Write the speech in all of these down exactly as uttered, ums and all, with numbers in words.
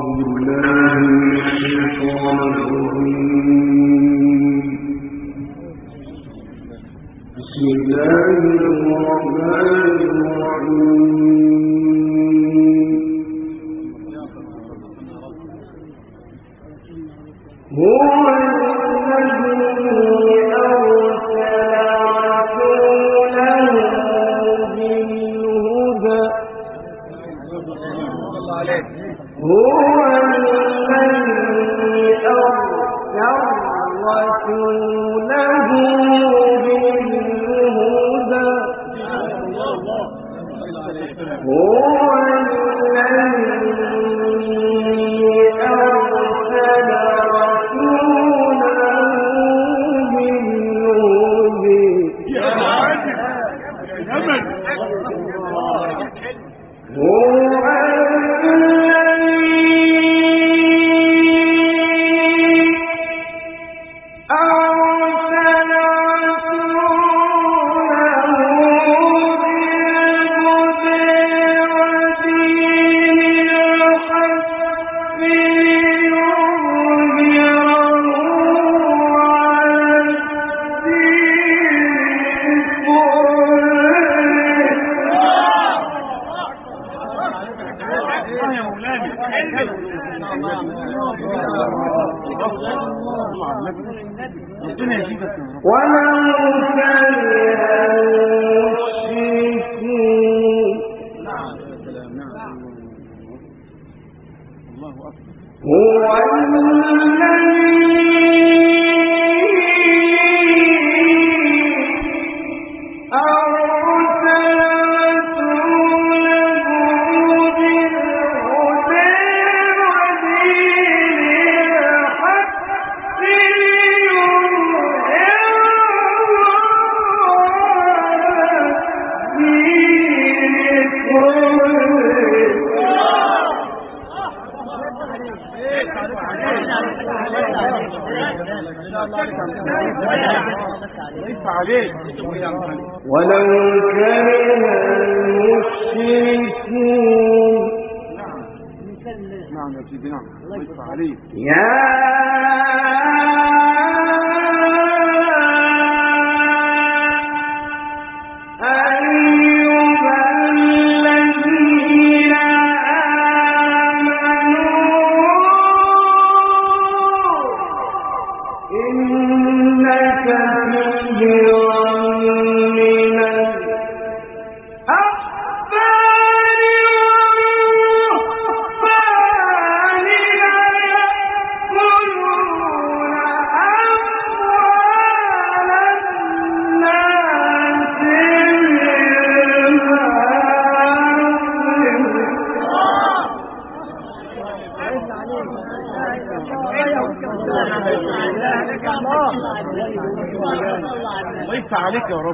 ليس عليك يا رب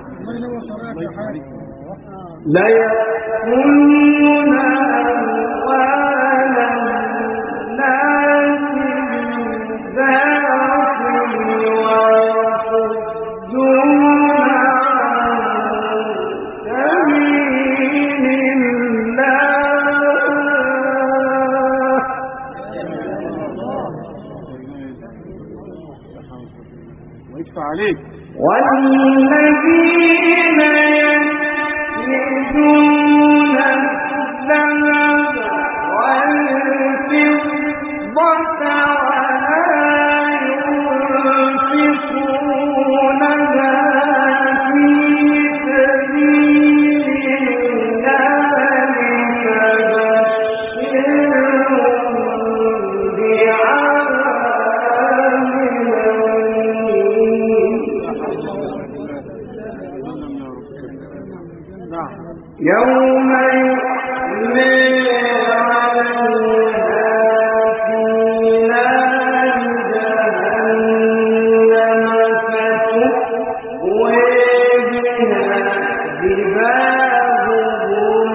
لا يأكلون أموال الناس بالباطل ويصدون عن سبيل الله ويدفع عليك والذين يكنزون الذهب والفضة ولا ينفقونها في سبيل الله فبشرهم بعذاب يوم يحمى عليها في نار جهنم فتكوى بها جباههم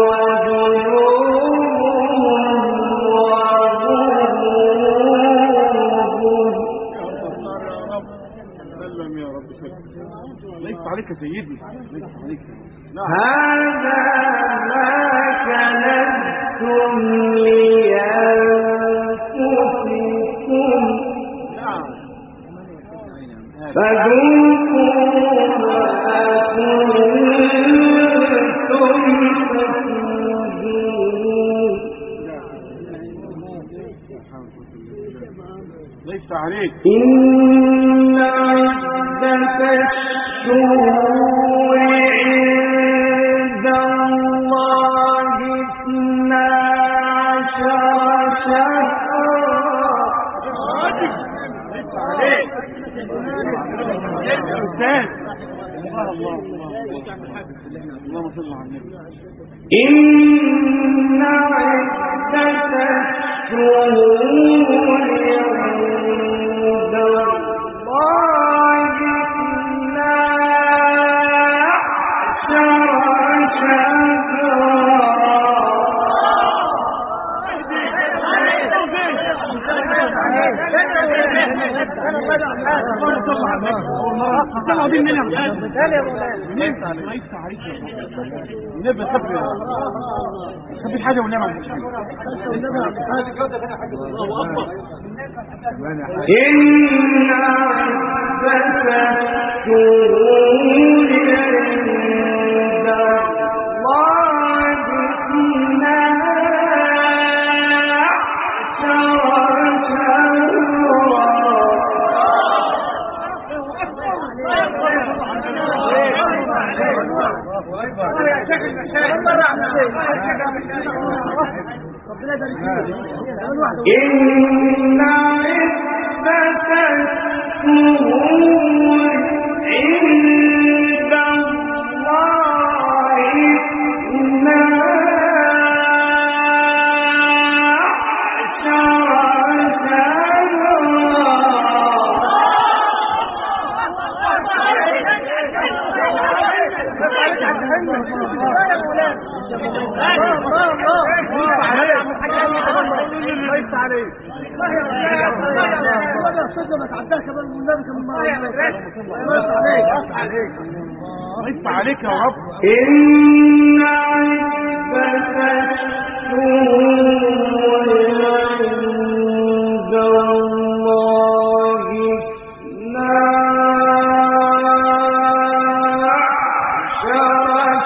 وجنوبهم سلم يا رب سلم. ليس عليك يا سيدي ليس عليك. هذا ما كنتم لأنفسكم ليس عليك. إن عدة الشهور عند الله اثنا عشر شهرا. ليس عليك. أستاذ الله اللهم صل على النبي. إن عدة الشهور عند الله اثنا عشر ليس عليك نبي صبر خبي حاجة ونعمة مش حاجة. إن عدة الشهور عند الله اثنا إن عدة الشهور عند الله اثنا ليس عليك. ليس عليك يا رب. إن عدة الشهور عند الله اثنا عشر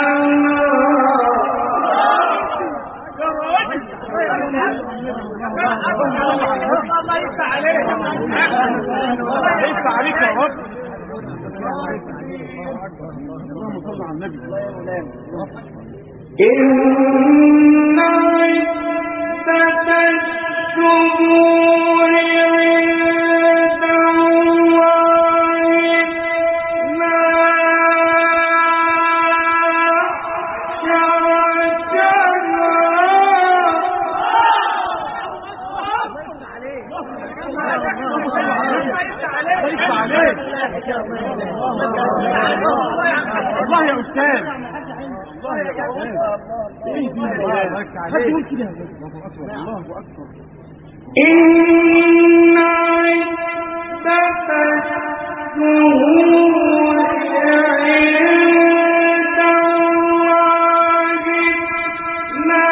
ليس عليك يا رب. اللهم صل على النبي. إن عدة الشهور عند الله اثنا الله يا أستاذ. الله يا أستاذ. الله أكبر. إن عدة الشهور عند الله اثنا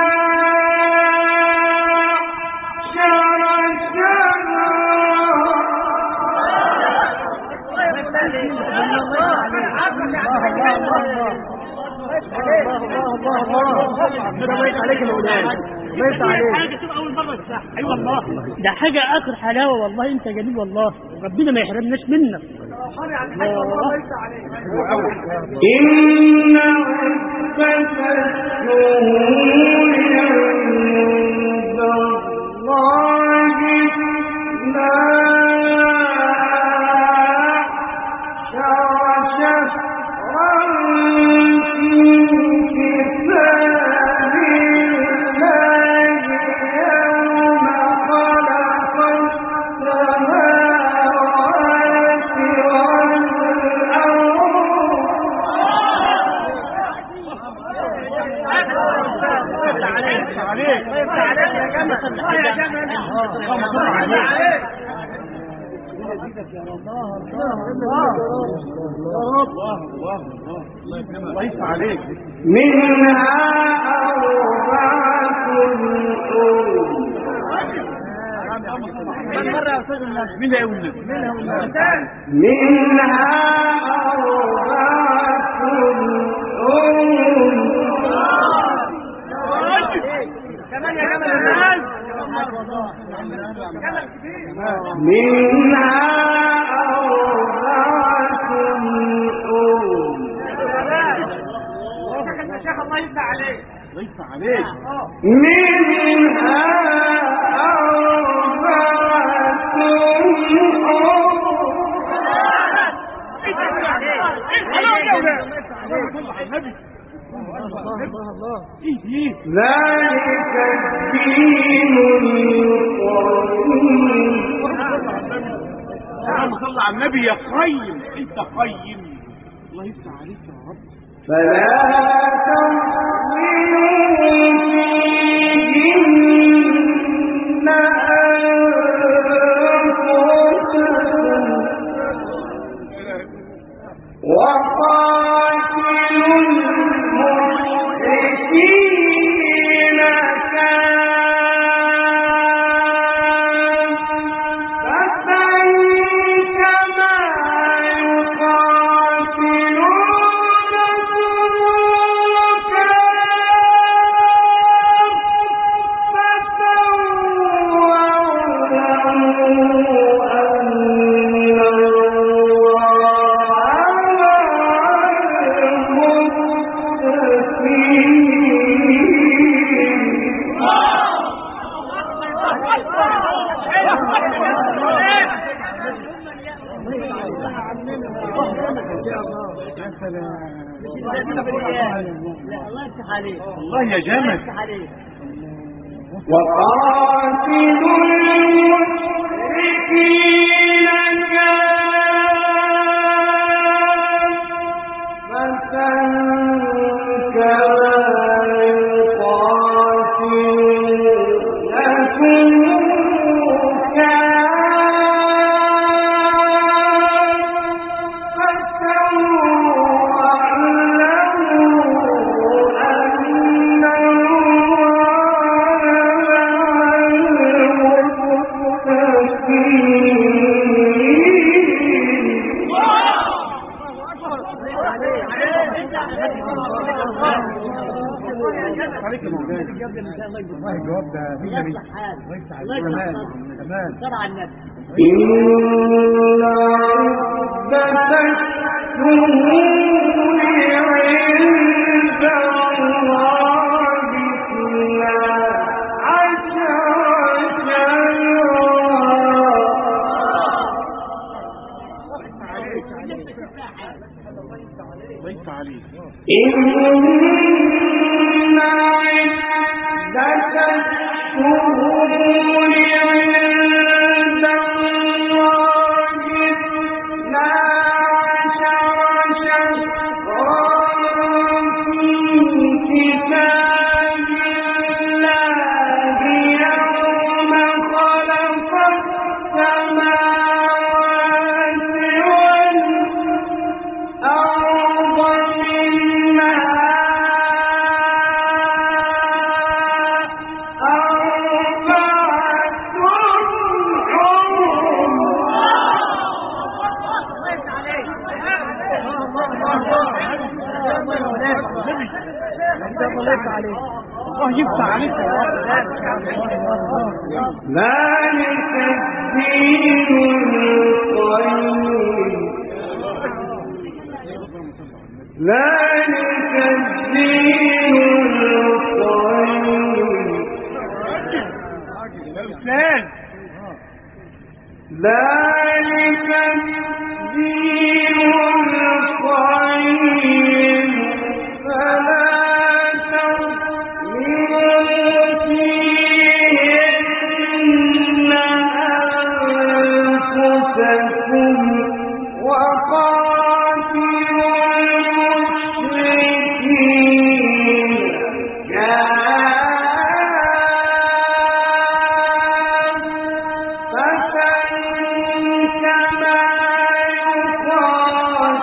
ايوه والله ده حاجه اخر حلاوه والله. انت جميل والله ربنا ما يحرمناش منك. إن عدة الشهور عند الله اثنا عشر شهرا في كتاب الله يوم خلق السماوات عليك. ليس عليك. منها أربعة حرم مرة يا أستاذ الناس مين هيقول لك؟ منها أربعة كمان يا جمال الناس منها أربعة أم شيخ الله يفتح عليك الله يفتح عليك منها ذلك الدين القيم اللهم صل على النبي يا قيم انت قيم الله يفتح عليك يا رب فلا تظلموا فيهن أنفسكم وقاتلوا المشركين كافة كما الله يا جامد وقاتلوا المشركين كافة كما يقاتلونكم والله الجواب ده فكري تمام تمام شرع النبي إن عدة الشهور عند الله اثنا عشر شهرا إن عدة الشهور عند الله اثنا عشر شهرا في كتاب الله يوم خلق السماوات والأرض منها الله يفتح عليك ذلك الدين القيم ذلك الدين القيم ذلك الدين القيم فلا كما يقاتلونكم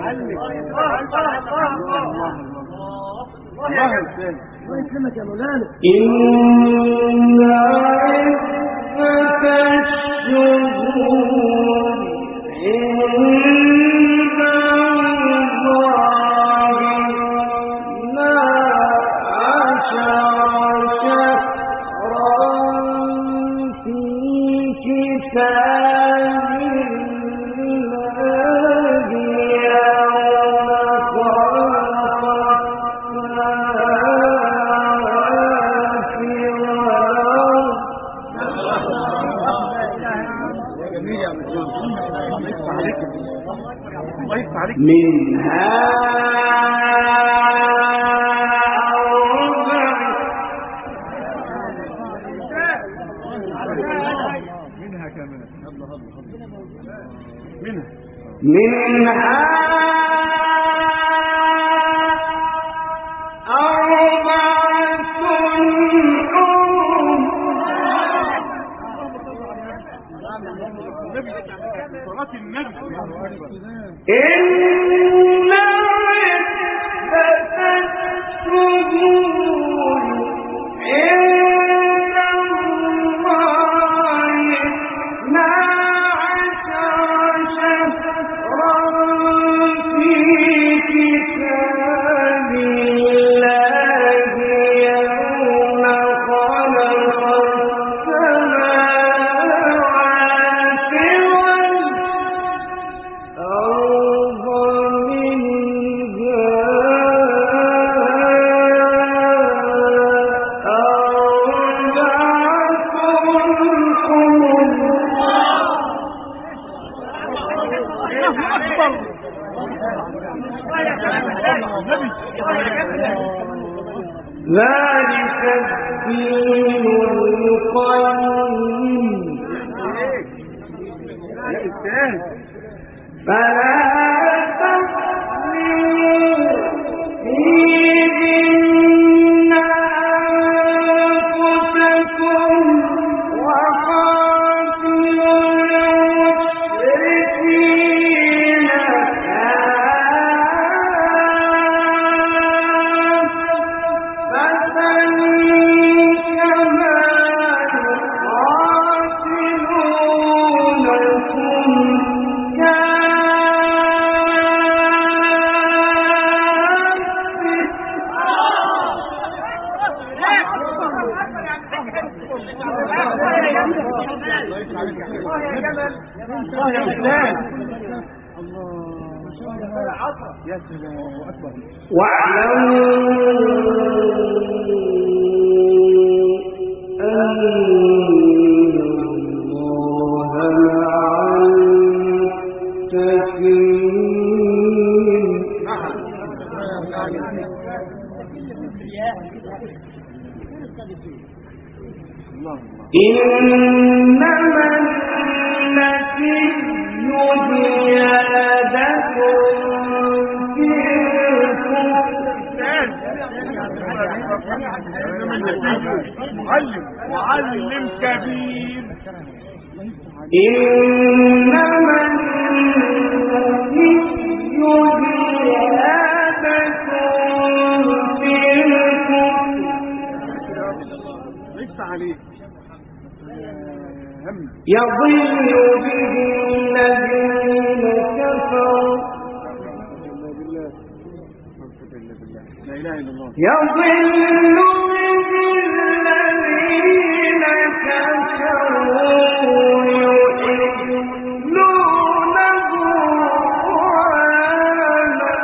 يكرمك يا مولانا. إن عدة الشهور عند الله اثنا عشر شهرا في كتاب الله يوم خلق منها أربع منها كمان منها منها أربعة حرم صلاة النبي. إن عدة الشهور عند الله اثنا عشر شهرا في كتاب الله يوم خلق السماوات والأرض منها ذلك الدين القيم فلا تظلموا فيهن أنفسكم وقاتلوا المشركين يا سلام أكبر. واعلموا أن الله مع المتقين. إنما التي زيادة في معلم معلم كبير. إنما التي زيادة في ليس عليك يضل به الذين كفروا لا إله إلا الله. يضل به الذين كفروا يحلونه عاما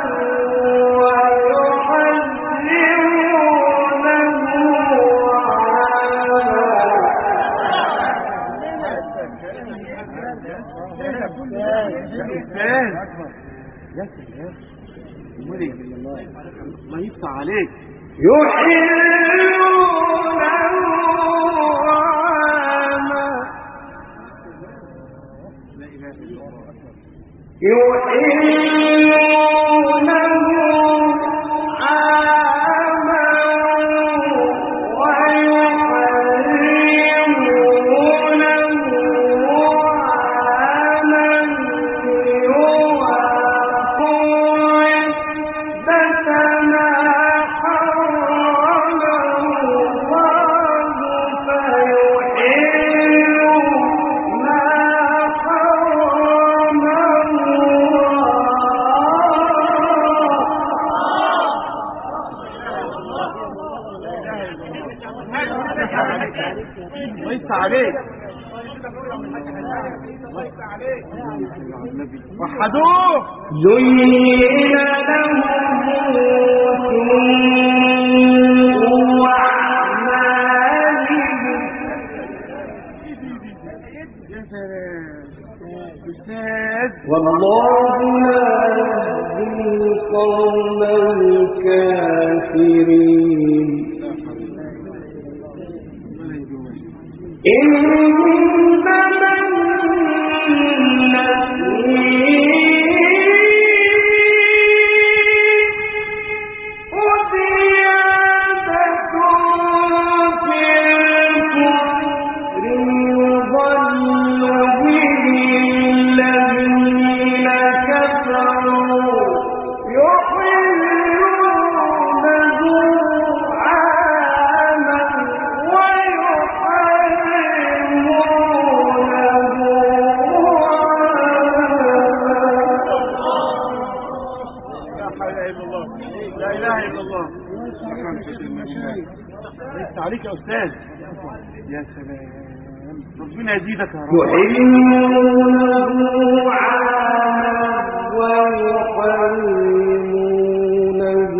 يا سلام الله يفتح عليك. يحلونه عاما يحلونه عاما ويحرمونه عاما يوافون يفتح عليك. وحدوه. زين لهم سوء أعمالهم. يا سلام أستاذ. والله لا يهدي القوم الكافرين. إنما عليك يا أستاذ. يا سلام ربنا يزيدك يا رب. يحلونه عاما ويحرمونه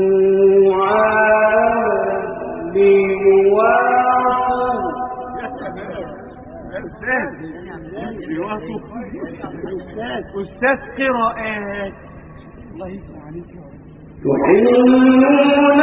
عاما ليواطوا. يا سلام يا أستاذ ليواطوا. أستاذ أستاذ قراءات. الله يسمع عليك يا رب. يحلونه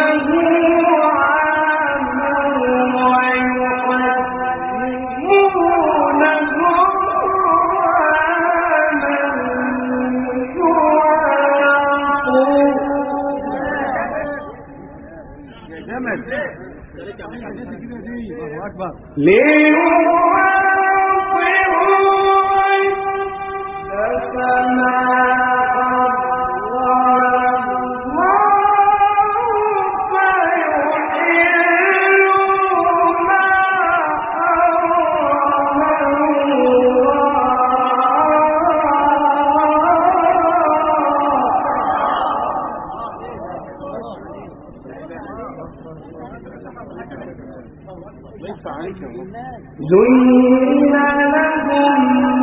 زين لهم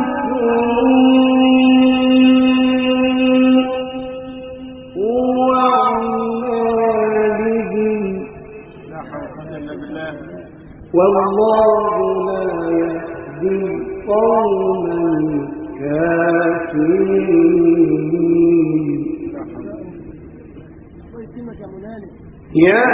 سوء أعمالهم. والله لا يهدي القوم الكافرين. يا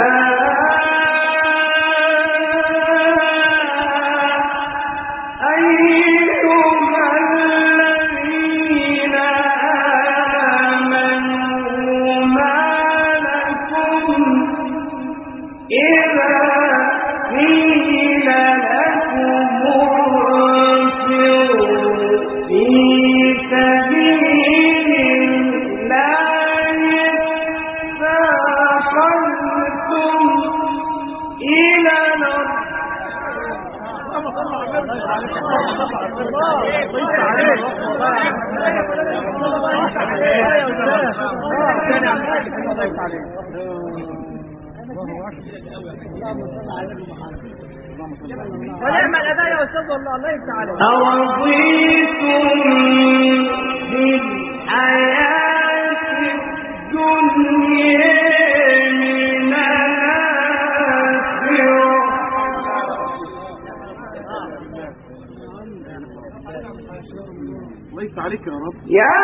ونعم الأداء يا أستاذ والله. الله يفتح عليك. أرضيتم بالحياة الدنيا من الآخرة. الله يفتح عليك يا رب. يا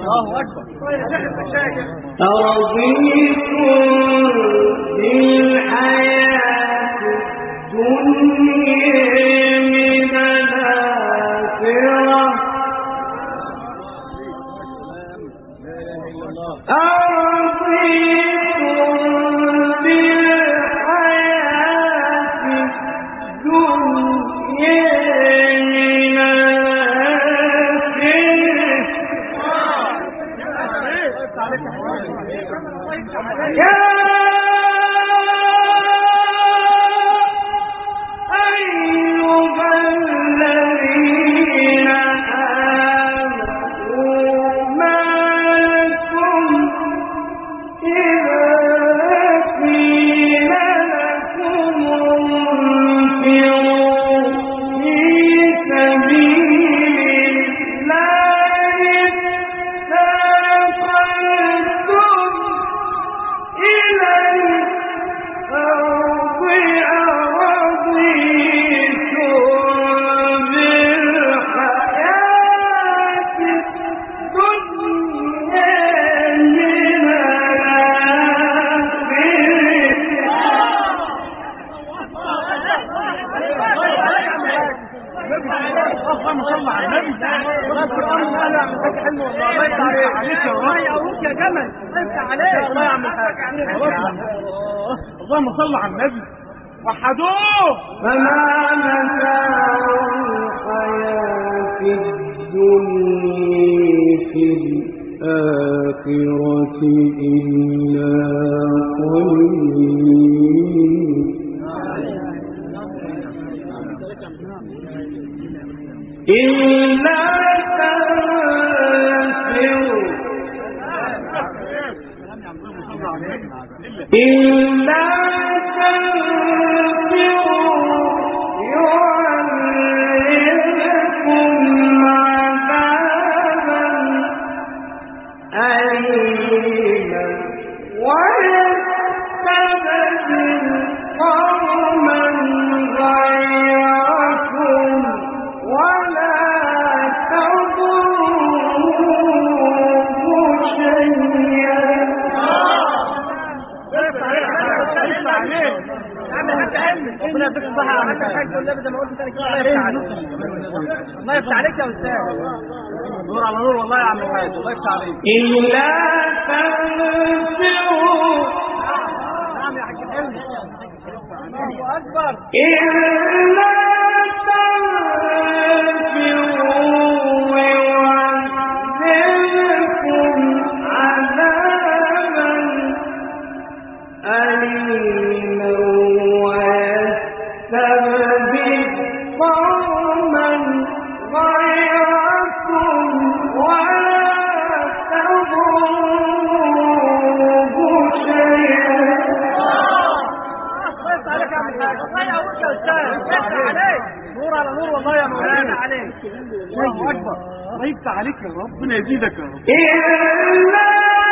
الله اكبر. أرضيتم بالحياة الدنيا من الآخرة اللهم صل على النبي وحدوه. فما متاع الحياة الدنيا في الآخرة إلا قليل. إلا تنفروا إلا ربنا يفتح الصحة يا حاج والنبي زي ما قلت ثاني كده. الله يفتح عليك يا استاذ. نور على نور والله يا عم الحاج. الله يفتح عليك. إلا تنفروا. نعم يا حاج حلمي. الله أكبر. إلا تنفروا يعذبكم عذابا أليما ويستبدل قوما غيركم ولا تضروه شيئا. الله يفتح عليك يا عم الحاج. الله يقويك يا استاذ. يفتح عليك. نور على نور والله يا مولانا عليك. الله أكبر. الله يفتح عليك يا رب. ربنا يزيدك يا رب. إلا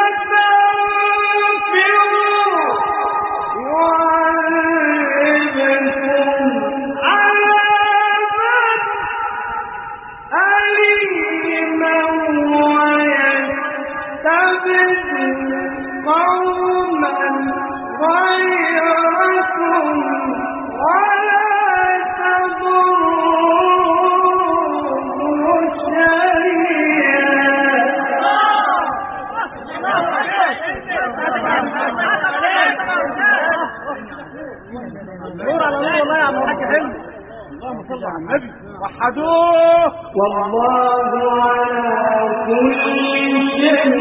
وحدوه. والله على كل شيء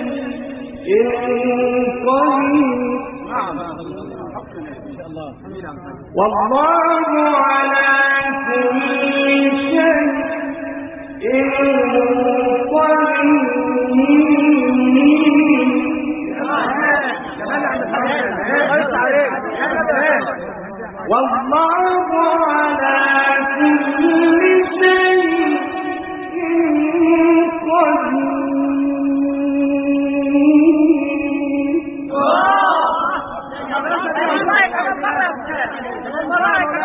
قدير. والله على كل شيء قدير. والله على كل شيء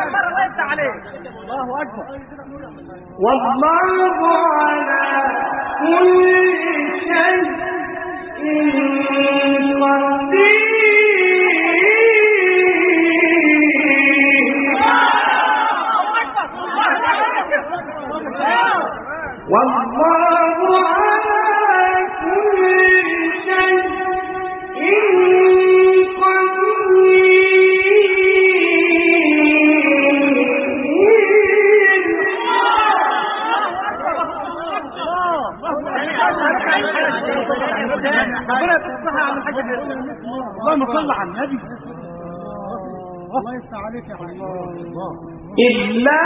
الله أكبر. والله على اللهم صل على النبي. الله يفتح عليك يا الله. إلا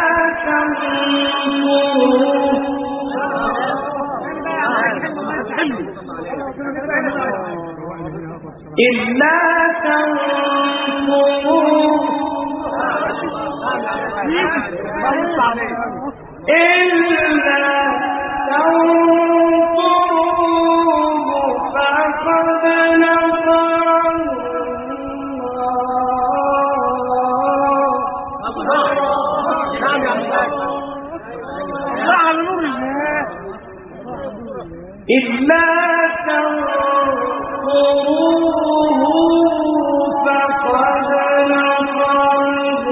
إلا تنصروه إلا تنصروه فقد نصره إلا تنصروه فقد نصره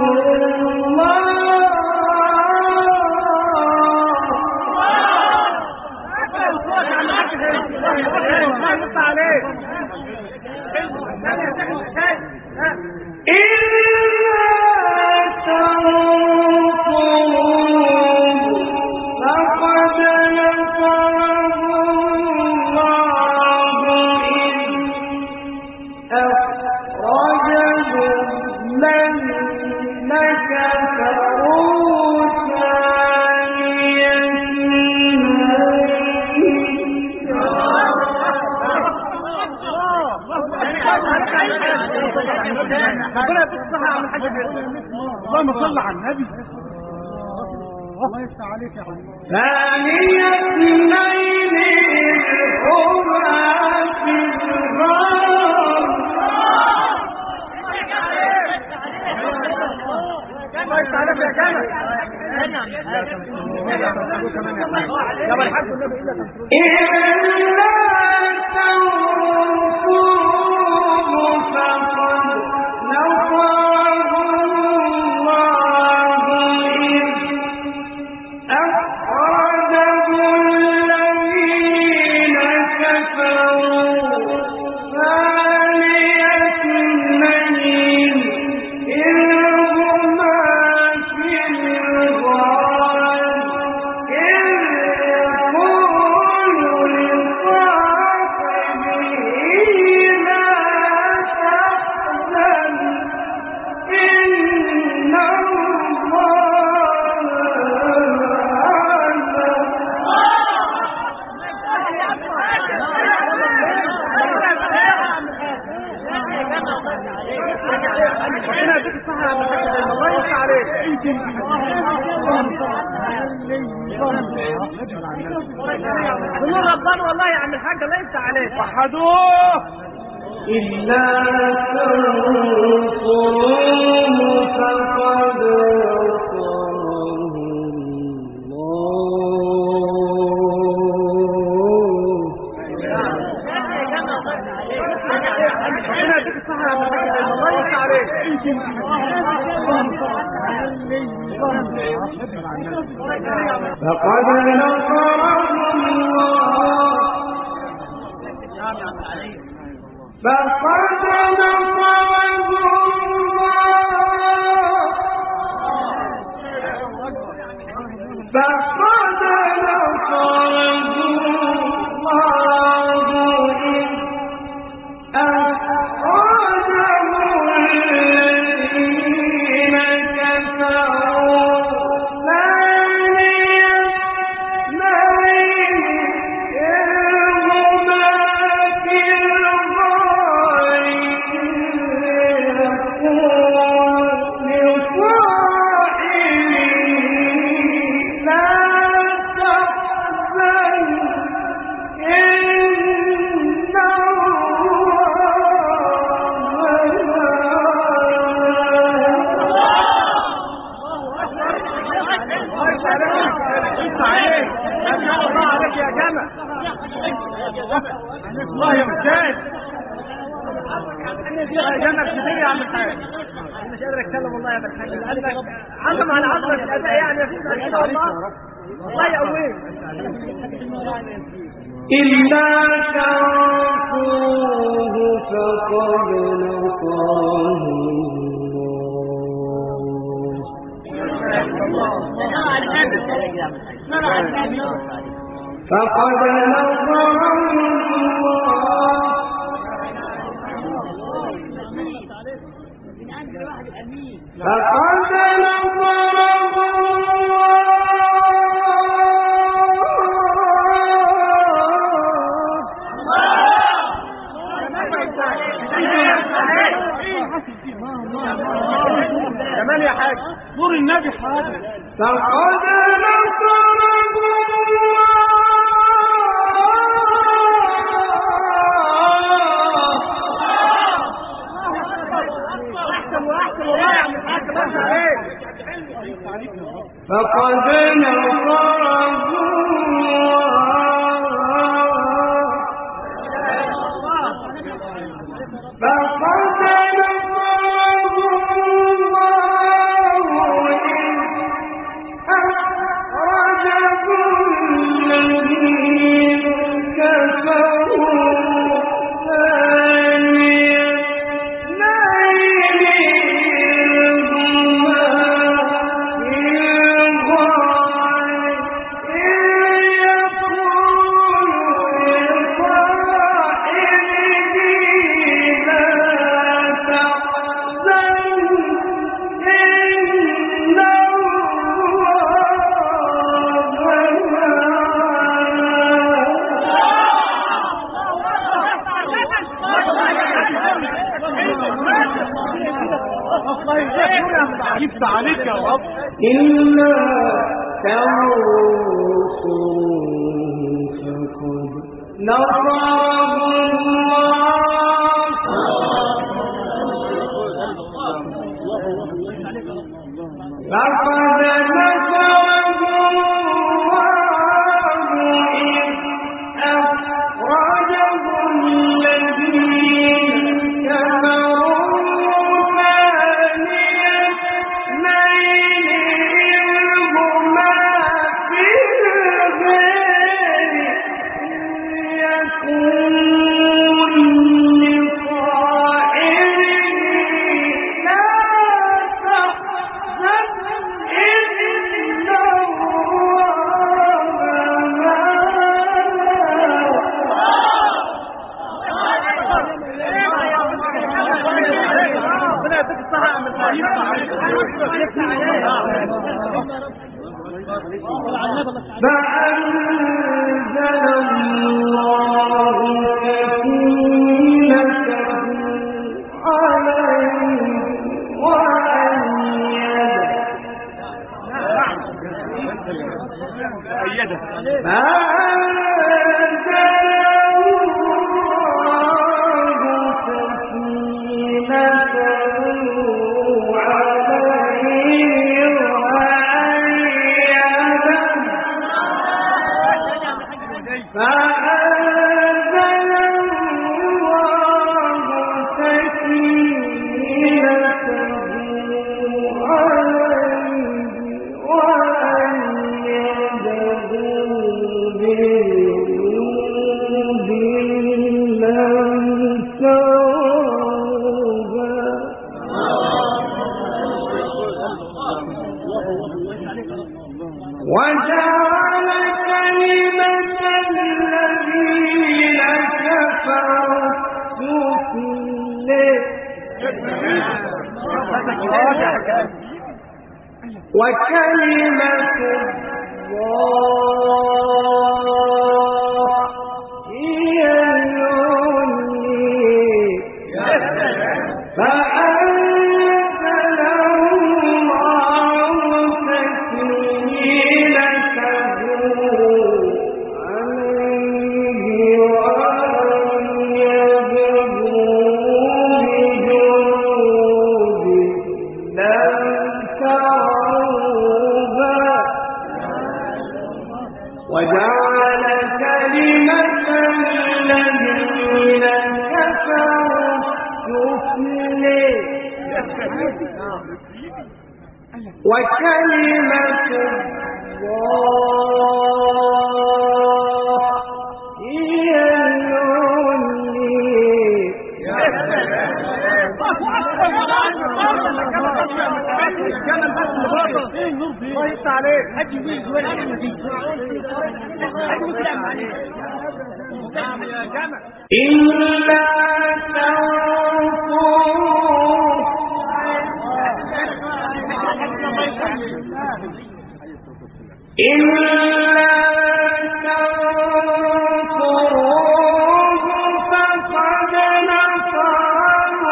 اللهم صل على النبي. الله يفتح عليك يا الله. ثاني اثنين هما في الغار الله يفتح عليك يا جمال. يا الحمد لله إلا تنصروه فقد نصره الله إذ أخرجه الذين كفروا ثاني اثنين إذ هما في الغار إذ يقول لصاحبه لا تحزن إن الله ربنا والله يا عم الحاج الله يفتح عليك. وحدوه إلا تنصروه فقد نصره الله يفتح عليك. فقد نصره الله فقد نصره الله فقد نصره الله إذ أخرجه الذين كفروا ثاني اثنين إذ هما في الغار يقول لصاحبه لا تحزن إن الله جنب كتير يا عم الحاج. انا مش قادر اتكلم والله يا ابو الحاج. عظم على عظمه الاداء يعني مفيش كده والله. والله يقويك. إلا تنصروه فقد نصره الله فقد نصره فقد كمان يا حاج نور النبي حاضر. فقد نصره احسن واحسن والله يا عم الحاج. بس عليك فقد نصره جبت عليك يا رب. إلا تنصروه فقد نصره الله فقد نصره الله إذ أخرجه الذين كفروا فأنزل الله سكينته عليه وأيده وجعل كلمة الذين كفروا السفلى وكلمة الله هي العليا فأنزل الله سكينته عليه وأيده بجنود لم تروها وجعل وكلمة الله هي إلا تنصروه إلا تنصروه فقد نصره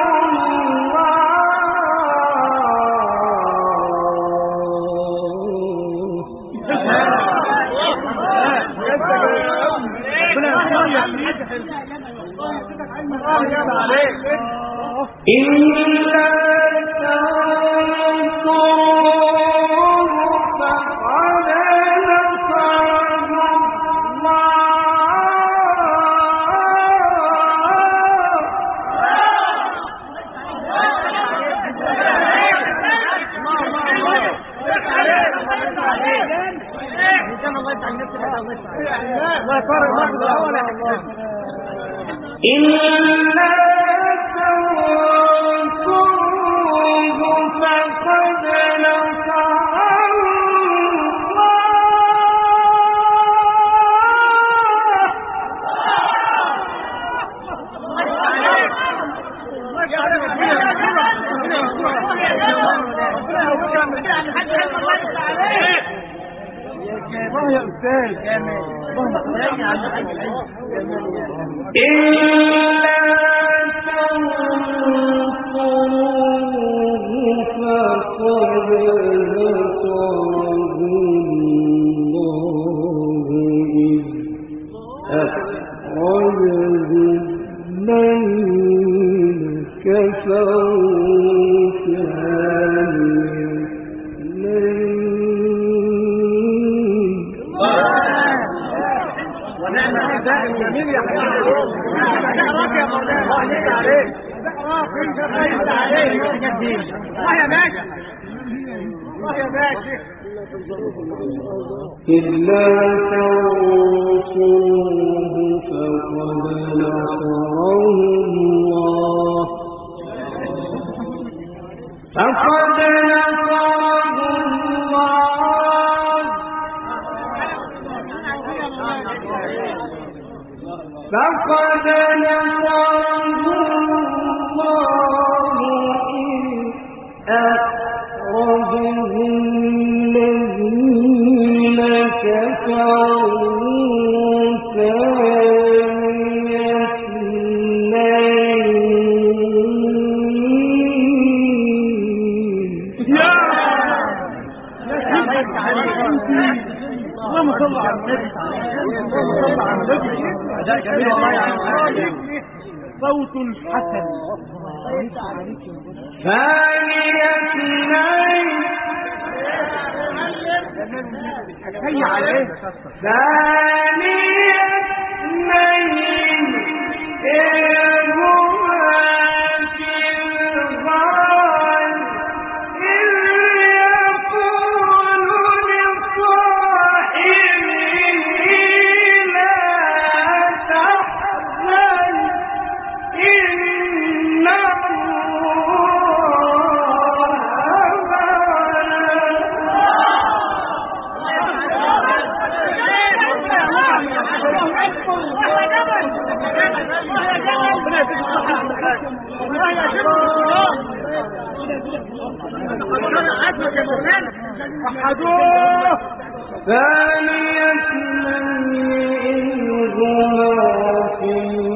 إلا تنصروه فقد نصره إلا تنصروه فقد نصره الله يا أستاذ إلا تنصروه فقد نصره الله إذ أخرجه الذين كفروا ثاني جميل يا حبيبي يا مولانا الله يرضى عليك الله يرضى عليك الله يا باشا الله يا باشا إلا تنصروه فقد نصره الله فقد نصره الله فقد نصره الله إذ أخرجه الذين كفروا ثاني اثنين اللهم صل على النبي اللهم صل على النبي أداء جميل والله يا عم صوت حسن ثاني اثنين هيا عليه ثاني اثنين إذ هما في الغار إذ يقول لصاحبه لا تحزن إن وحدوه ثاني اثنين إذ هما في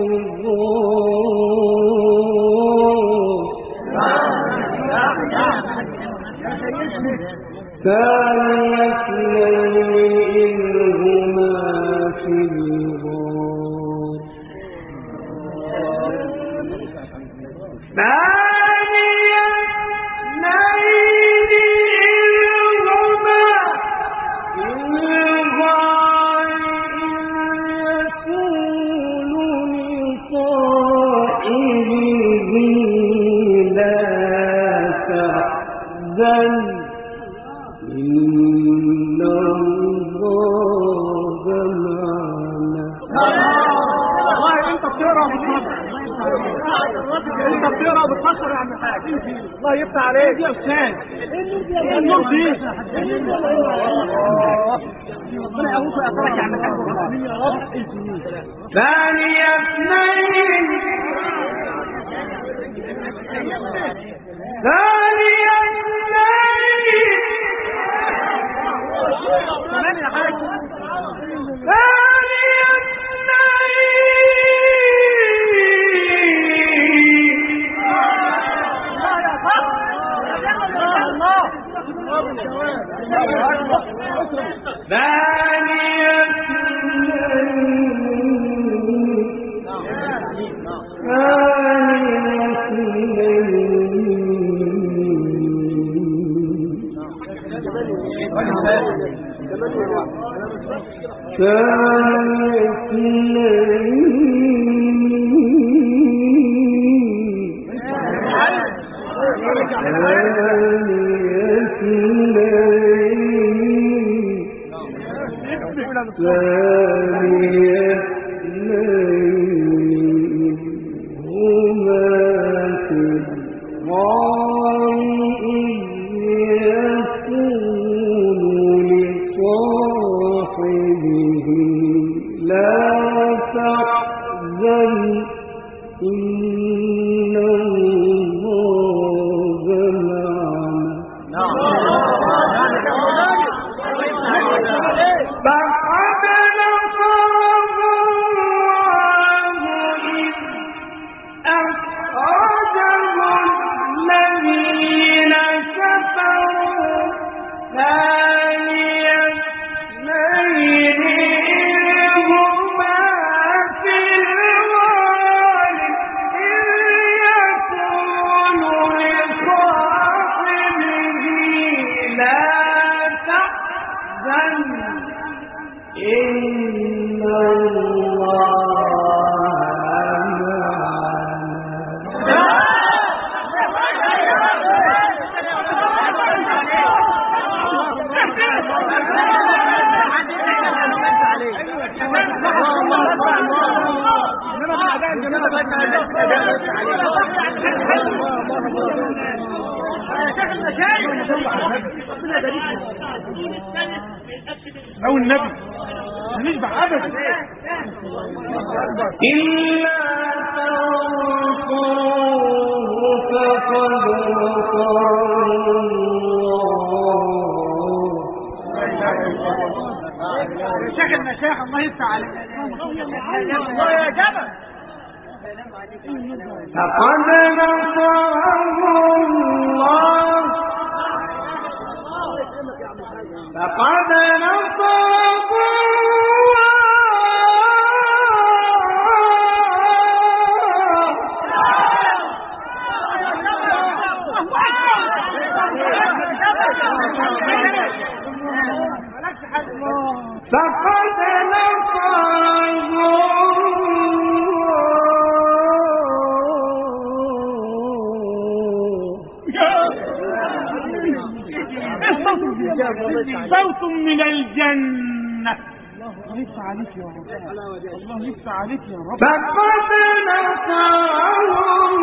الغار ثاني اثنين إذ هما في الغار ثاني اثنين إذ هما في الغار إذ يقول لصاحبه إن الله معنا. والله انت بتقرا وبتفكر، انت بتقرا وبتفكر يا عم الحاج. الله يفتح عليك يا استاذ. ايه النور دي؟ ربنا يقويك ويأثرك يا عم الحاج. يا رب. ثاني اثنين ثاني اثنين كمان يا حاج. ثاني او النبي هنشبع ابدا. إلا تنصروه فقد يا شيخ المشايخ الله يفتح عليك. الله يا جبل. فقد نصره الله فقد نصره فقد صوت من الجنة. الله يفتح عليك يا رب. الله يفتح عليك يا رب. فقد نصره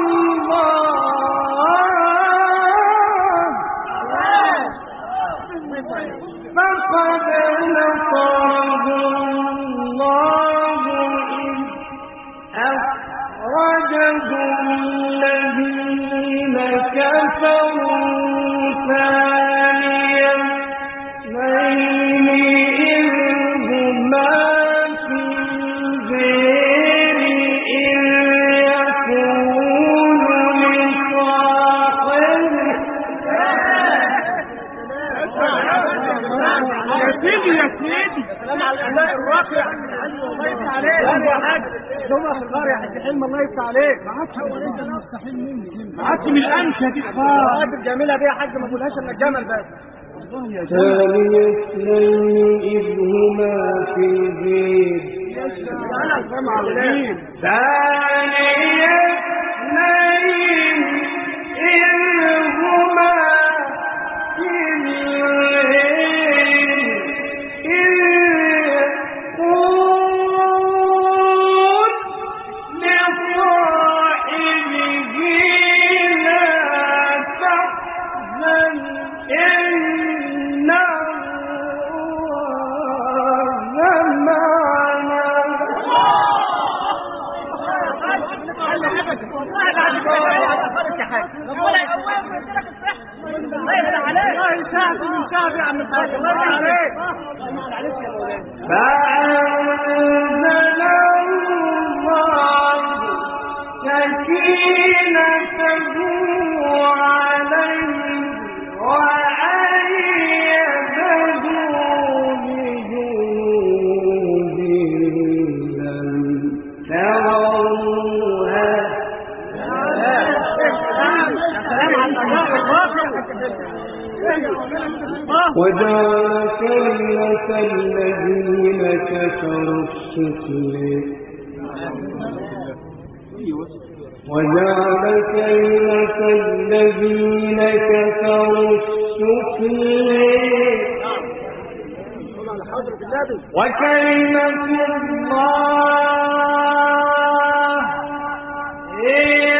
فقد نصره الله إذ أخرجه الذين كفروا ثاني اثنين إذ هما في الغار إذ يقول لصاحبه يا سيدي يا سيدي. سلام على الاداء الراقع. الله يفتح عليك يا حاج. ثم في الغار يا حاج حلم. الله يفتح عليك. ما عادش انت مستحيل مني. ما عادش من الانشا دي خالص. الحاجات الجميله دي يا حاج ما تقولهاش الا الجمل بس. ثاني اثنين إذ هما في البيت انا سامع عليك. ثاني اثنين إذ هما الكهف يا عم الحاج الله يرضى عليك. الله عليك يا مولانا. فأنزل الله سكينته عليه وأيده بجنود لم تروها وجعل كلمة الذين كفروا السفلى وجعل كلمة الذين كفروا السفلى وكلمة الله هي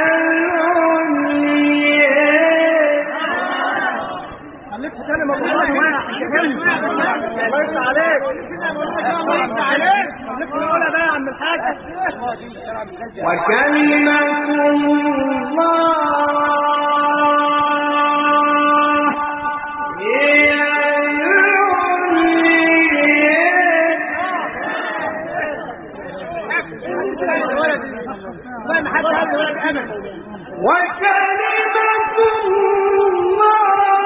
كلمة الله واحد. الله يفتح عليك. الله يفتح عليك. خليك نقولها بقى يا عم الحاج. وكلمة الله هي العليا. وكلمة الله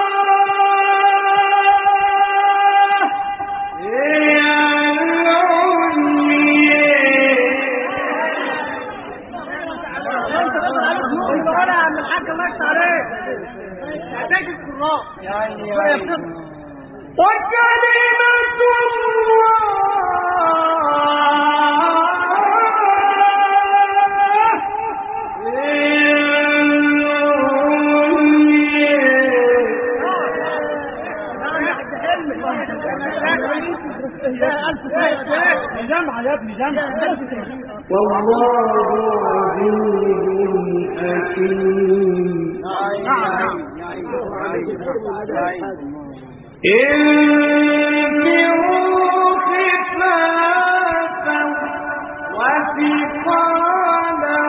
والله عزيز حكيم. انفروا خفافا وثقالا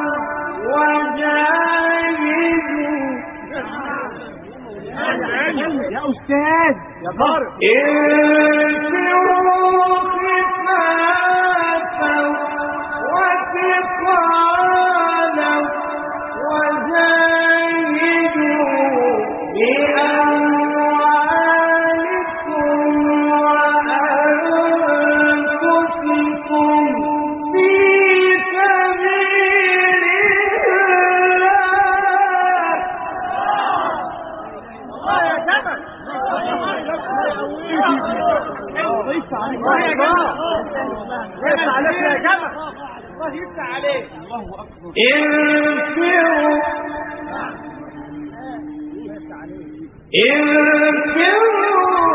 وجاهدوا يا أستاذ يا طارق. انفروا خفافا وثقالا وجاهدوا بأموالكم وأنفسكم في سبيل الله. الله يا جمل. الله يفتح عليك. الله يا جمل. يفتح عليك يا جمل. الله يفتح عليك. الله أكبر. انفروا انفروا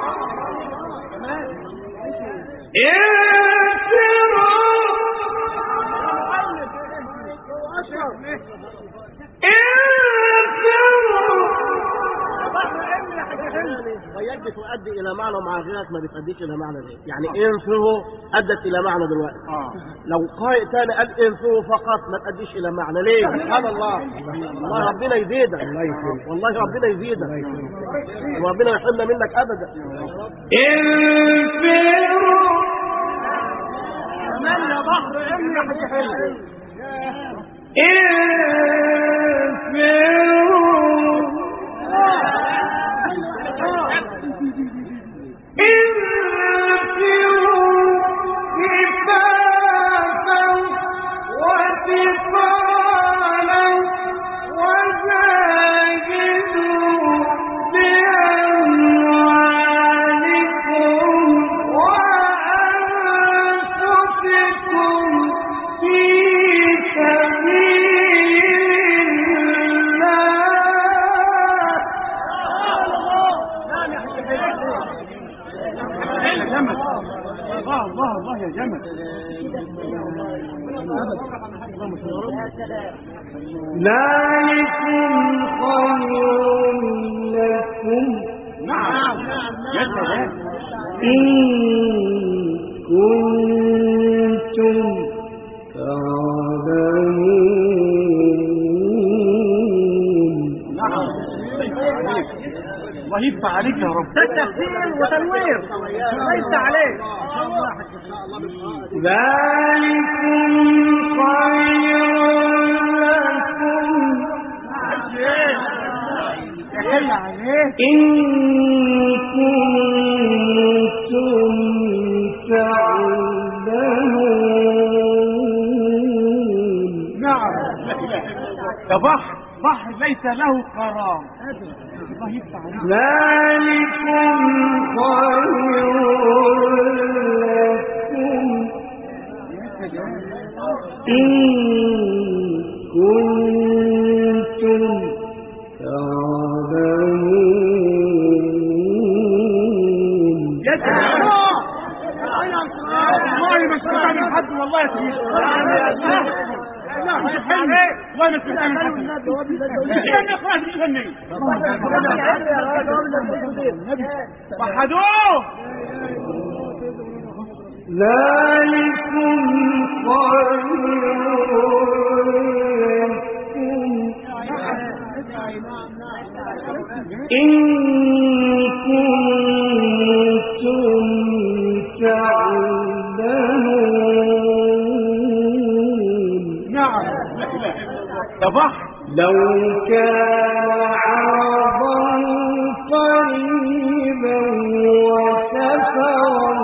غيرت تؤدي الى معنى ومع غيرك ما بتؤديش الى معنى ليه؟ يعني انفروا ادت الى معنى دلوقتي. اه لو قارئ تاني قال انفروا فقط ما تؤديش الى معنى ليه؟ سبحان الله. والله ربنا يزيدك. والله ربنا يزيدك. وربنا يحرمنا منك ابدا. انفروا كمان يا بحر امي يا حاج حلو. ذلكم خير لكم إن كنتم تعلمون. الله يفتح عليك يا رب. ده تفسير وتنوير الله يفتح عليك. ذلكم خير لكم إن كنتم تعلمون. نعم ده بحر بحر ليس له قرار. الله يفتح عليك. ذلكم خير لكم إن كنتم تعلمون. يا سلام والله ما سمعت من حد والله يا سيدي. والله ما سمعت من حد. استنى خلاص استنى وحدوه. ذلكم خير إن كنتم تعلمون. نعم ده بحر لو كان عرضا قريبا وسفرا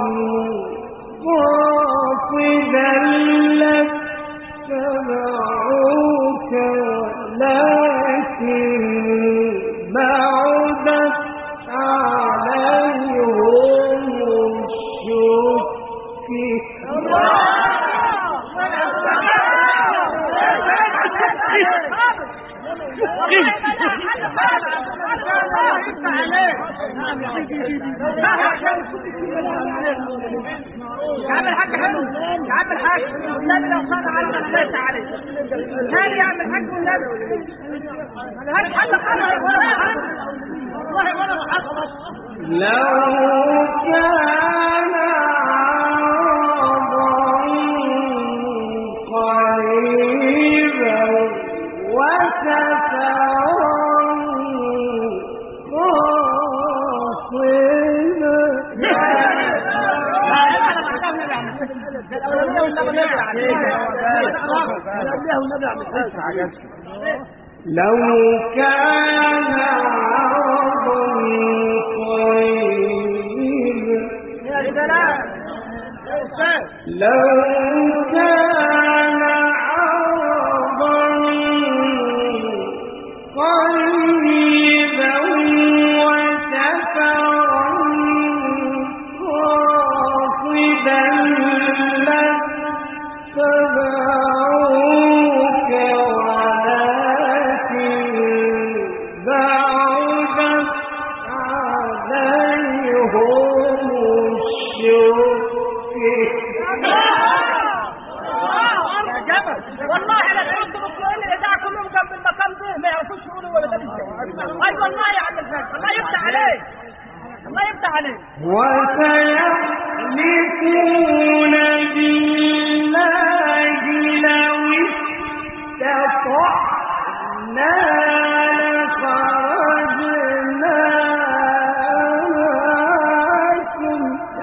قاصدا لاتبعوك ولكن بعدت عليهم الشقة. يا عم الحاج حلو يا عم الحاج والنبي لو صار على انا ليس عليه ثاني يا عم الحاج والنبي ملهاش حل خالص ولا حل والله ولا حل. لو كان عرضا قريبا وسفرا لو كان عرضا قريبا لو كان عرضا قريبا وسفرا قاصدا لاتبعوك ولكن بعدت عليهم الشقة. والله لا تردوا بالسؤال الاذاعه كلهم جنب المقام ده ما يعرفوش يقولوا ولا ده. اي والله يا عم الحاج الله يفتح عليك الله يفتح عليك. وسيحلفون بالله لو استطعنا لخرجنا معكم.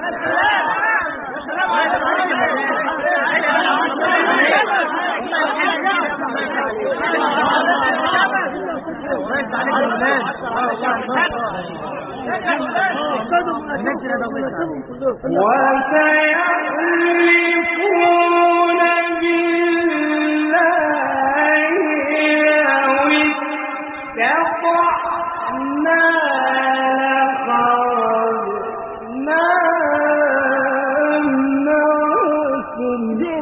وسيحلفون بالله لو استطعنا لخرجنا معكم.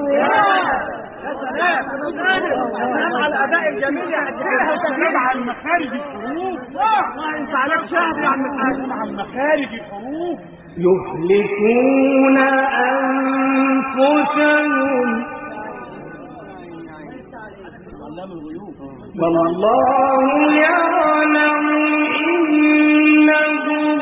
على الاداء الجميل يا حاج عن مخارج الحروف. والله انت عليك شهر يا عم الحاج عن مخارج الحروف. يهلكون أنفسهم والله يعلم إنهم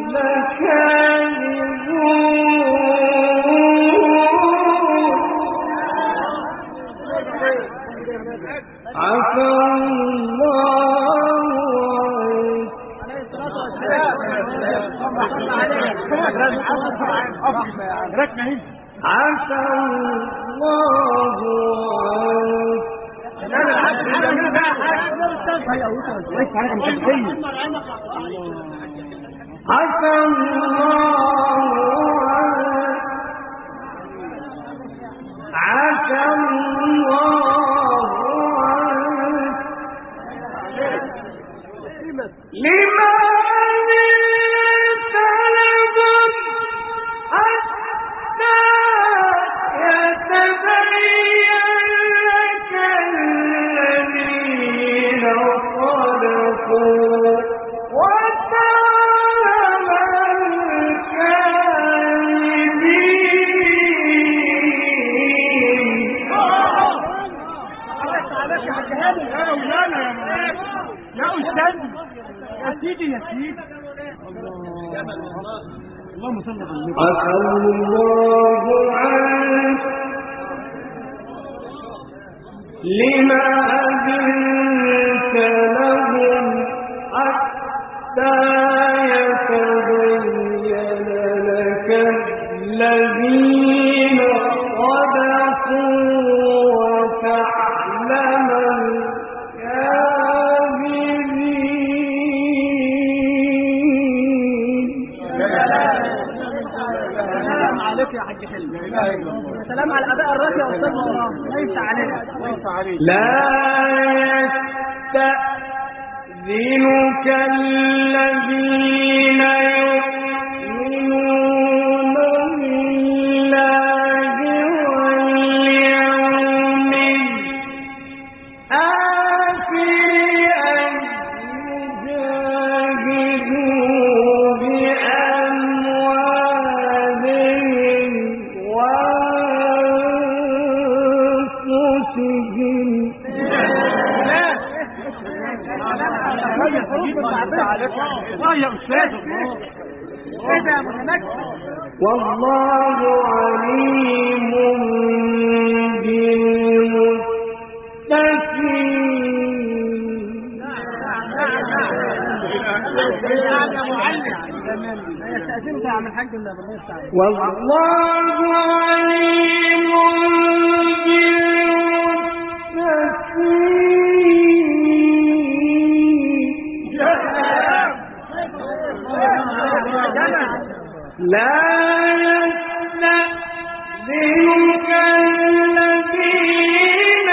لكاذبون. عفى الله عنك. ركنه هنا. عسى الله لا لا العبد ده من بقى حاجه كويس عليك متخيل. عسى الله عسى الله لما اللهم صل على النبي. عسى الله عنك لما أذنت لهم حتى يتبين لك الذين صدقوا وتعلم يا حاج حلمي. سلام على الاباء الراقيه يا استاذ مروان. ليس علينا ليس علينا. لا يستأذنك الذين يؤمنون بالله واليوم الآخر أن يجاهدوا بأموالهم وأنفسهم. والله عليم بالمتقين. والله عليم لا يستأذنك الذين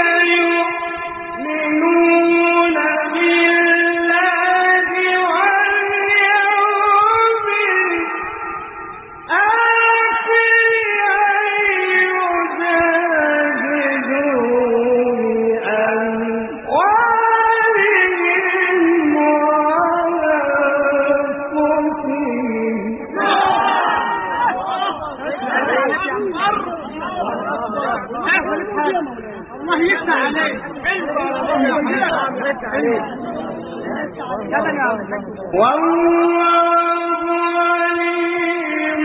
يؤمنون بالله واليوم الآخر أن يجاهدوا بأموالهم الله يفتح عليك. والله عليم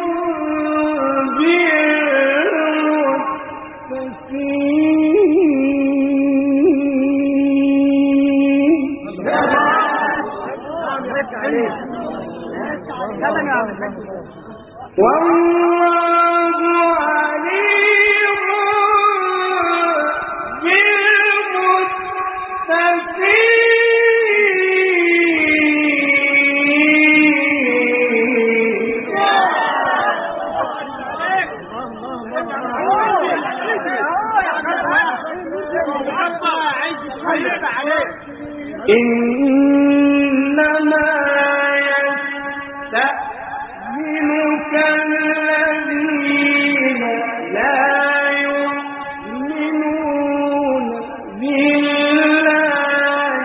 بالمتقين. والله عليم إنما يستأذنك الذين لا يؤمنون بالله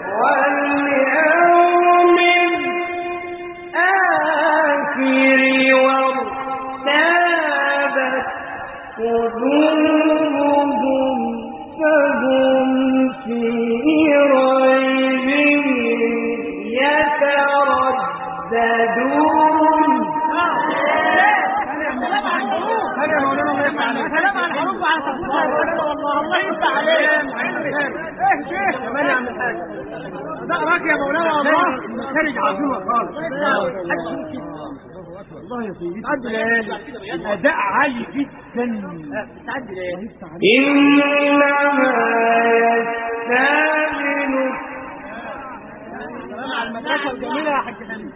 واليوم الآخر وارتابت قلوبهم فهم في ريبهم يترددون. سلام على الحروف وعلى تفصيل. والله الله يفتح عليك. ايه شيخ كمان يا عم الحاج. ده راك يا مولانا والله. خارج عظيمه خالص. والله يا سيدي تعدي ليه؟ الأداء عالي جدا. تعدي ليه؟ إنما يستعمل مع المدرسة الجميلة يا حاج حميد. إنما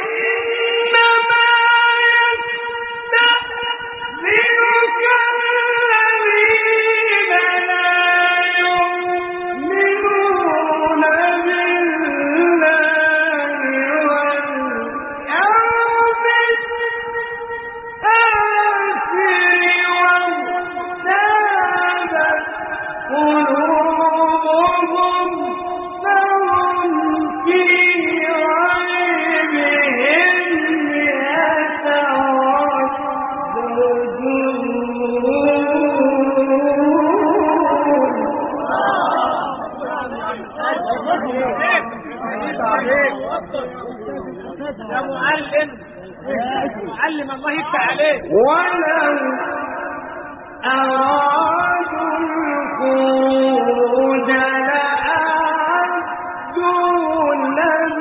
يا معلم معلم الله يفتح عليك. ولو أرادوا الخروج لأعدوا له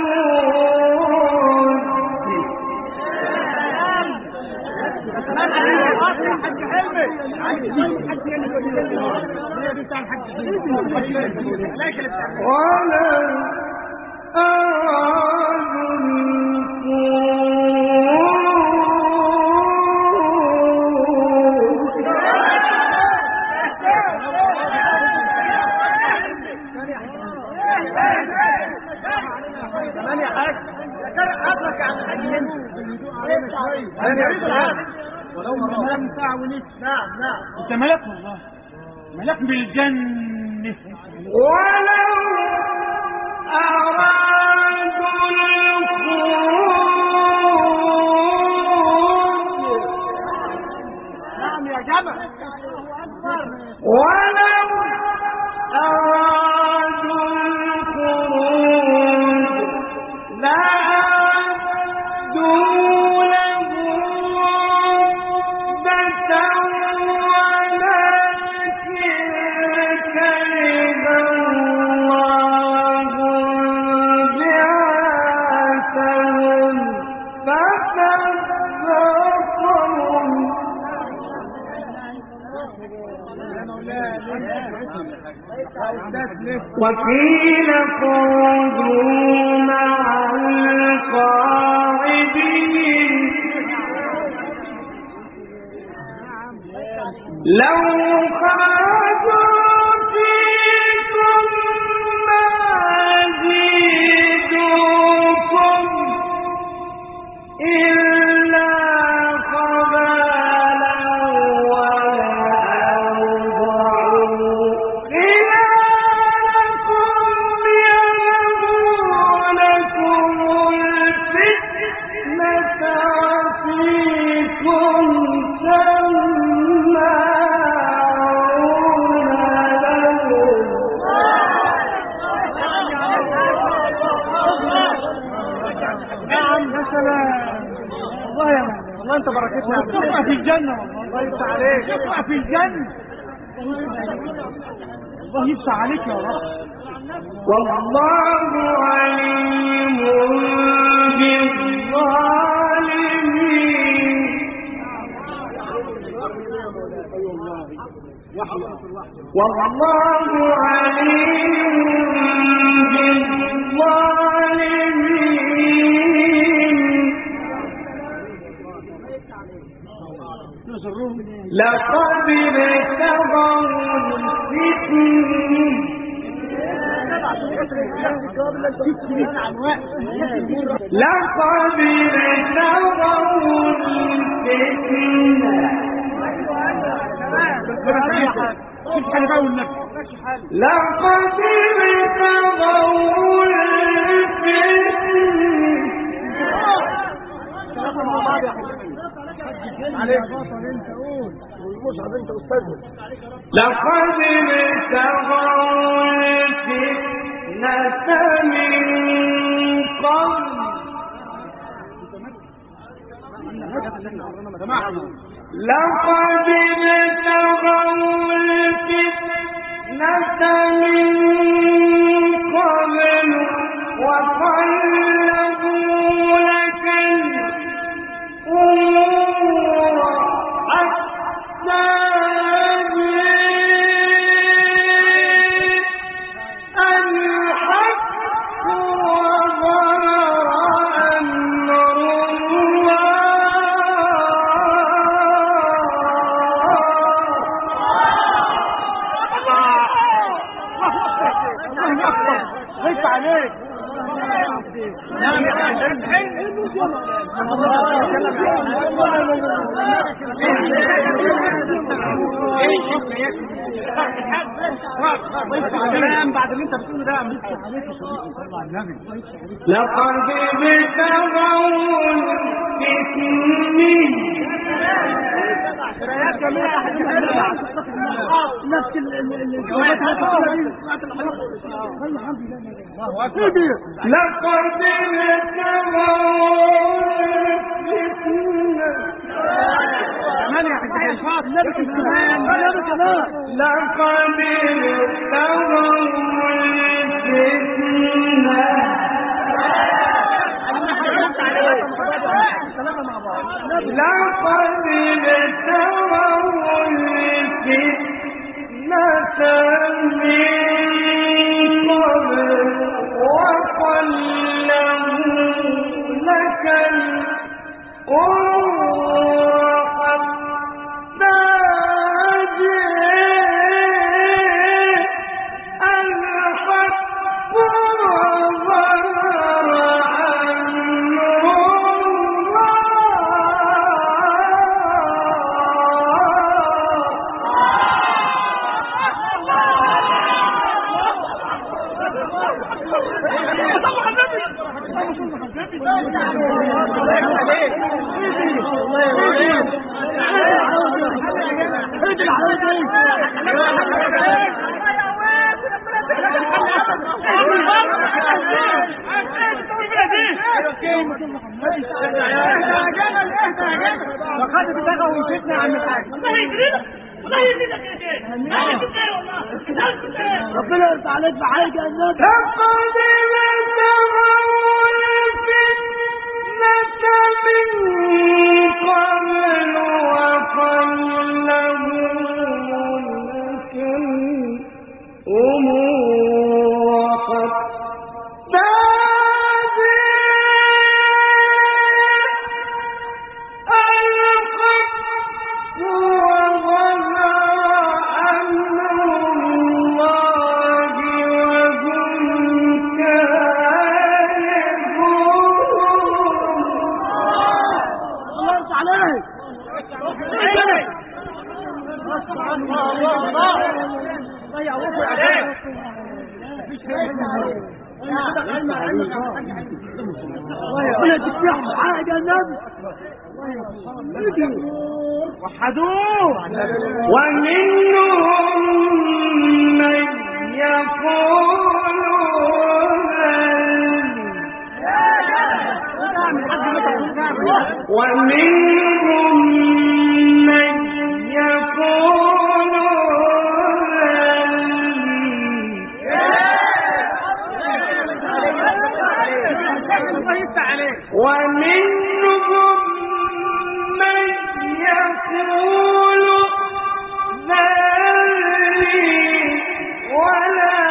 ولو ولو مرة ساعة ونص. نعم نعم انت ملك والله، ملك بالجنة. ولو أرادوا الخروج نعم يا جمع. ولو أرادوا الخروج لأعدوا له عدة ولكن كره الله بعاثهم فثبطهم وقيل اقعدوا مع القاعدين لو خرجوا فيكم ما زيدوكم إلا خبالا وأوضعوا خلالكم يبغونكم الفتنة وفيكم سماعون لهم. نعم يا سلام والله يا معلم، والله انت بركتنا تقع في الجنة. والله الله يفتح عليك، تقع في الجنة. الله يفتح عليك يا رب. والله عليم بالظالمين. والله عليم بالظالمين. لقد ابتغوا الفتنة لقد ابتغوا الفتنة لقد ابتغوا لقد ابتغوا الفتنة من قبل لقد ابتغوا الفتنة من قبل وقلبوا لك الأمور نعم يا حسين بعد اللي انت بتقوله ده لقد ابتغوا نفس الجوابات لقد لقد ابتغوا الفتنة من قبل وقلبوا لك الأمور حتى جاء الحق وظهر وقد ابتغوا الفتنة عن الحاج ربنا يرضى عليك بحاجة يا النبي. ربنا تفتح حاجة النبي وحدوه ومنهم من يقول ومنهم من يقول ومنهم من يقول ذري ولا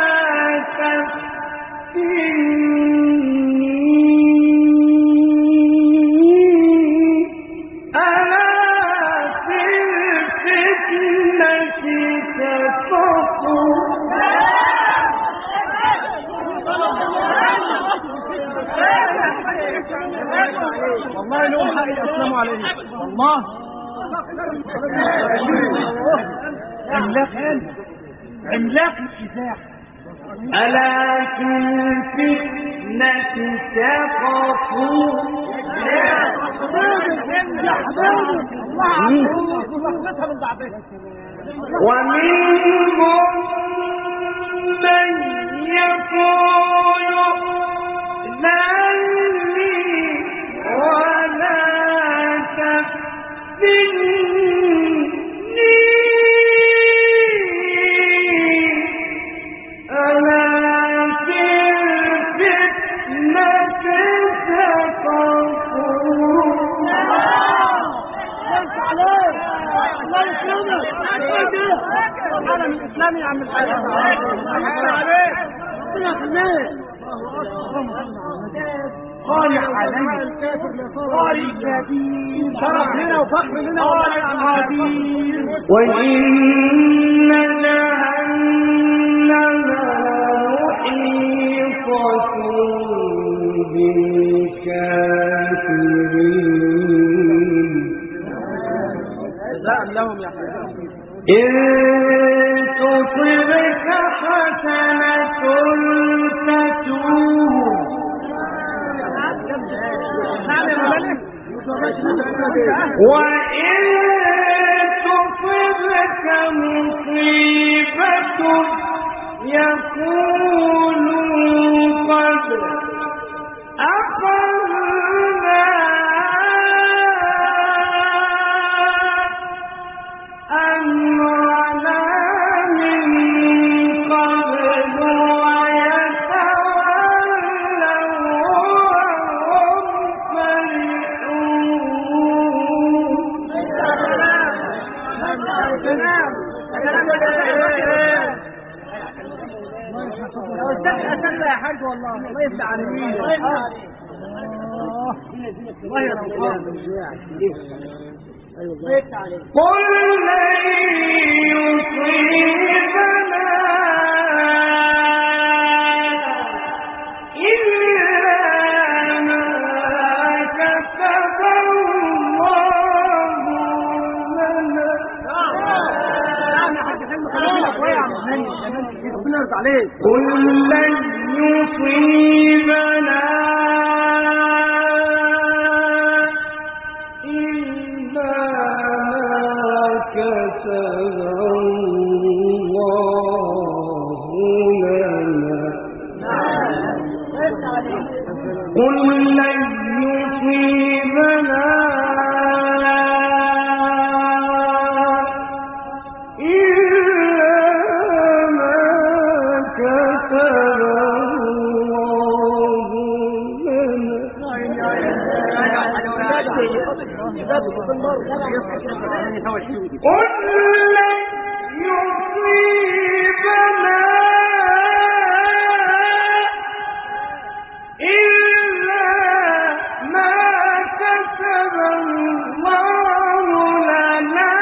تفتني ألا في الفتنة تسقط والله لهم حق يسلموا عليه والله عملاق عملاق الكفاح ألا في الفتنة سقطوا ومنهم من يقول ذرني ولا تفتني ألا في الفتنة سقطوا الله يسلمك العالم الإسلامي يا عم الحاج ربنا يخليك قاري علينا قاري كبير شرف لنا وفخر لنا والله يا عم كبير وإن جهنم محيطة إن تصبك حسنة تسوء وإن تصبك مصيبة يقولوا قد أخذنا أمرنا من قبل ويتولوا وهم أسأل يا حاج والله الله يفتح عليك الله يا رب قل لن يصيبنا إلا ما كتب الله لنا قل لن يصيبنا إلا ما كتب الله لنا قل لن يصيبنا قل لن يصيبنا إلا ما كتب الله لنا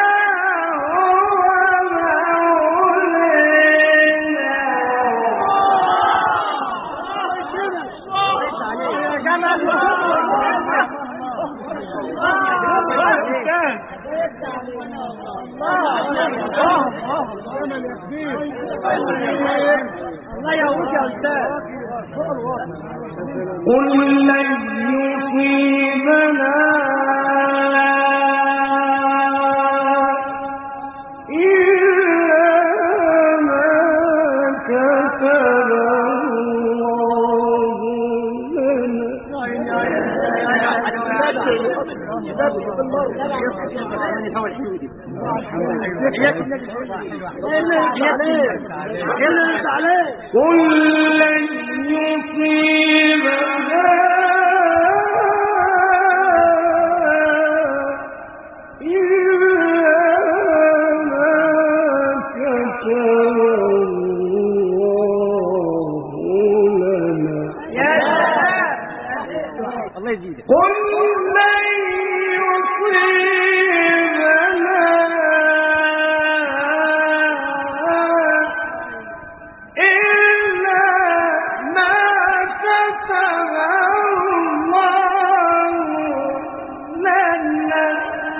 الله يهوك يا أستاذ قل لن يصيبنا إلا ما كتب الله لنا قل لن يصيبنا إلا ما كتب الله لنا الله يزيدك قل لن يصيبنا إلا ما كتب الله لنا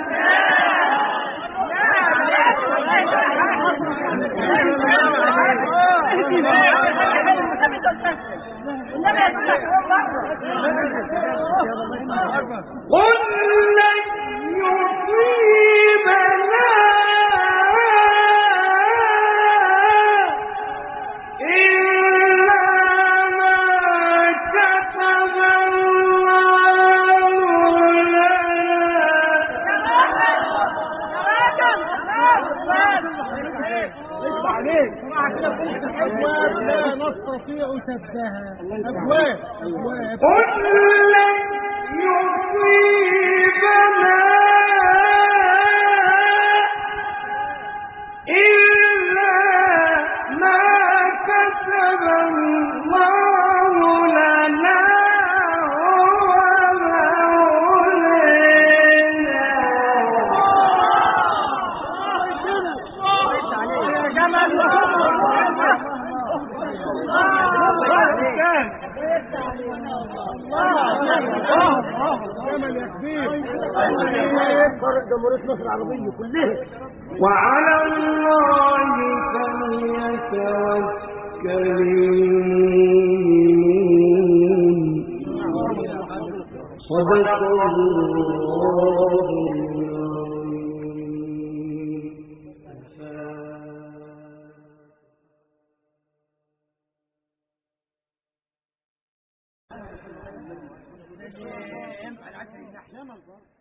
قل لن يصيبنا إلا ما كتب الله لنا أبواب لا نستطيع سدها أبواب أبواب قل لن يصيبنا إلا ما كتب الله لنا الله جمل يا كبير. فرق جمهورية مصر العربية كلها. وعلى الله فليتوكل المؤمنون. صدق الله العظيم.